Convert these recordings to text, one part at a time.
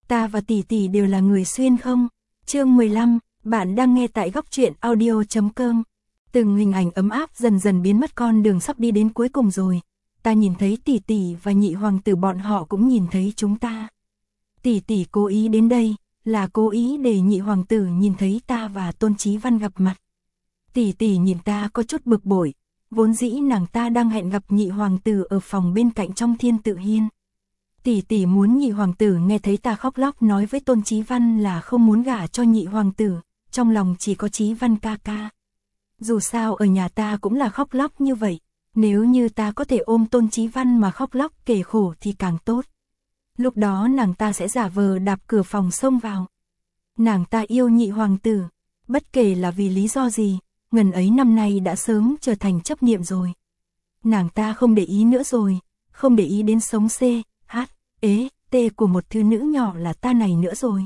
Ta và tỷ tỷ đều là người xuyên không? Chương 15, bạn đang nghe tại góc truyện audio.com. Từng hình ảnh ấm áp dần dần biến mất, con đường sắp đi đến cuối cùng rồi. Ta nhìn thấy tỷ tỷ và nhị hoàng tử, bọn họ cũng nhìn thấy chúng ta. Tỷ tỷ cố ý đến đây, là cố ý để nhị hoàng tử nhìn thấy ta và Tôn Chí Văn gặp mặt. Tỷ tỷ nhìn ta có chút bực bội, vốn dĩ nàng ta đang hẹn gặp nhị hoàng tử ở phòng bên cạnh trong Thiên Tự Hiên. Tỷ tỷ muốn nhị hoàng tử nghe thấy ta khóc lóc nói với Tôn Chí Văn là không muốn gả cho nhị hoàng tử, trong lòng chỉ có Chí Văn ca ca. Dù sao ở nhà ta cũng là khóc lóc như vậy, nếu như ta có thể ôm Tôn Chí Văn mà khóc lóc kể khổ thì càng tốt. Lúc đó nàng ta sẽ giả vờ đạp cửa phòng xông vào. Nàng ta yêu nhị hoàng tử, bất kể là vì lý do gì, ngần ấy năm nay đã sớm trở thành chấp niệm rồi. Nàng ta không để ý nữa rồi, không để ý đến sống C, H, E, T của một thư nữ nhỏ là ta này nữa rồi.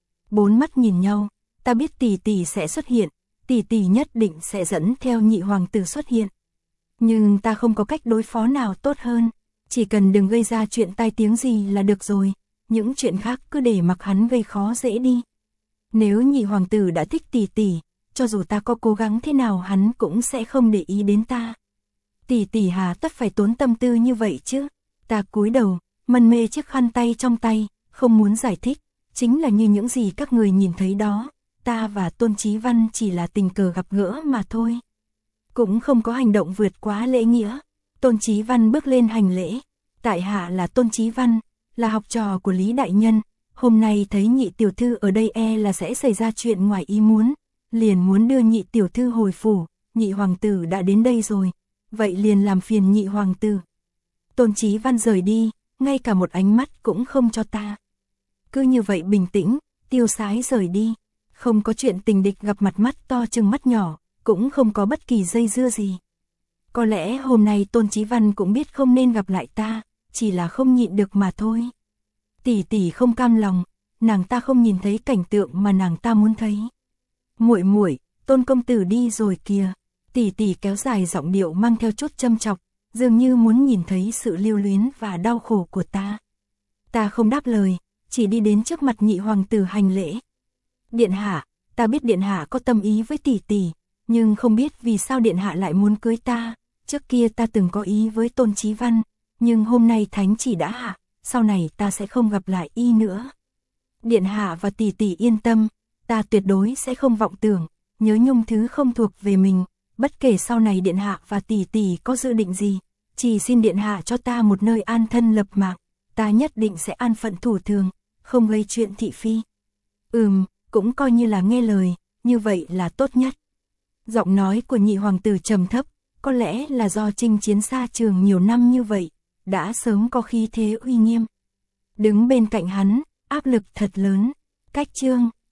Bốn mắt nhìn nhau, ta biết tỷ tỷ sẽ xuất hiện, tỷ tỷ nhất định sẽ dẫn theo nhị hoàng tử xuất hiện. Nhưng ta không có cách đối phó nào tốt hơn, chỉ cần đừng gây ra chuyện tai tiếng gì là được rồi, những chuyện khác cứ để mặc hắn gây khó dễ đi. Nếu nhị hoàng tử đã thích tỷ tỷ, cho dù ta có cố gắng thế nào hắn cũng sẽ không để ý đến ta. Tỷ tỷ hà tất phải tốn tâm tư như vậy chứ? Ta cúi đầu, mân mê chiếc khăn tay trong tay, không muốn giải thích, chính là như những gì các người nhìn thấy đó, ta và Tôn Chí Văn chỉ là tình cờ gặp gỡ mà thôi. Cũng không có hành động vượt quá lễ nghĩa. Tôn Chí Văn bước lên hành lễ, tại hạ là Tôn Chí Văn, là học trò của Lý Đại Nhân, hôm nay thấy nhị tiểu thư ở đây là sẽ xảy ra chuyện ngoài ý muốn, liền muốn đưa nhị tiểu thư hồi phủ, nhị hoàng tử đã đến đây rồi, vậy liền làm phiền nhị hoàng tử. Tôn Chí Văn rời đi, ngay cả một ánh mắt cũng không cho ta. Cứ như vậy bình tĩnh, tiêu sái rời đi, không có chuyện tình địch gặp mặt, mắt to chừng mắt nhỏ, cũng không có bất kỳ dây dưa gì. Có lẽ hôm nay Tôn Chí Văn cũng biết không nên gặp lại ta, chỉ là không nhịn được mà thôi. Tỷ tỷ không cam lòng, nàng ta không nhìn thấy cảnh tượng mà nàng ta muốn thấy. Muội muội, Tôn công tử đi rồi kìa. Tỷ tỷ kéo dài giọng điệu mang theo chút châm chọc, dường như muốn nhìn thấy sự lưu luyến và đau khổ của ta. Ta không đáp lời, chỉ đi đến trước mặt nhị hoàng tử hành lễ. Điện hạ, ta biết điện hạ có tâm ý với tỷ tỷ, nhưng không biết vì sao điện hạ lại muốn cưới ta. Trước kia ta từng có ý với Tôn Chí Văn, nhưng hôm nay thánh chỉ đã hạ, sau này ta sẽ không gặp lại y nữa. Điện hạ và tỷ tỷ yên tâm, ta tuyệt đối sẽ không vọng tưởng, nhớ nhung thứ không thuộc về mình, bất kể sau này điện hạ và tỷ tỷ có dự định gì, chỉ xin điện hạ cho ta một nơi an thân lập mạng, ta nhất định sẽ an phận thủ thường, không gây chuyện thị phi. Cũng coi như là nghe lời, như vậy là tốt nhất. Giọng nói của nhị hoàng tử trầm thấp, có lẽ là do chinh chiến xa trường nhiều năm như vậy, đã sớm có khí thế uy nghiêm. Đứng bên cạnh hắn, áp lực thật lớn. Cách chương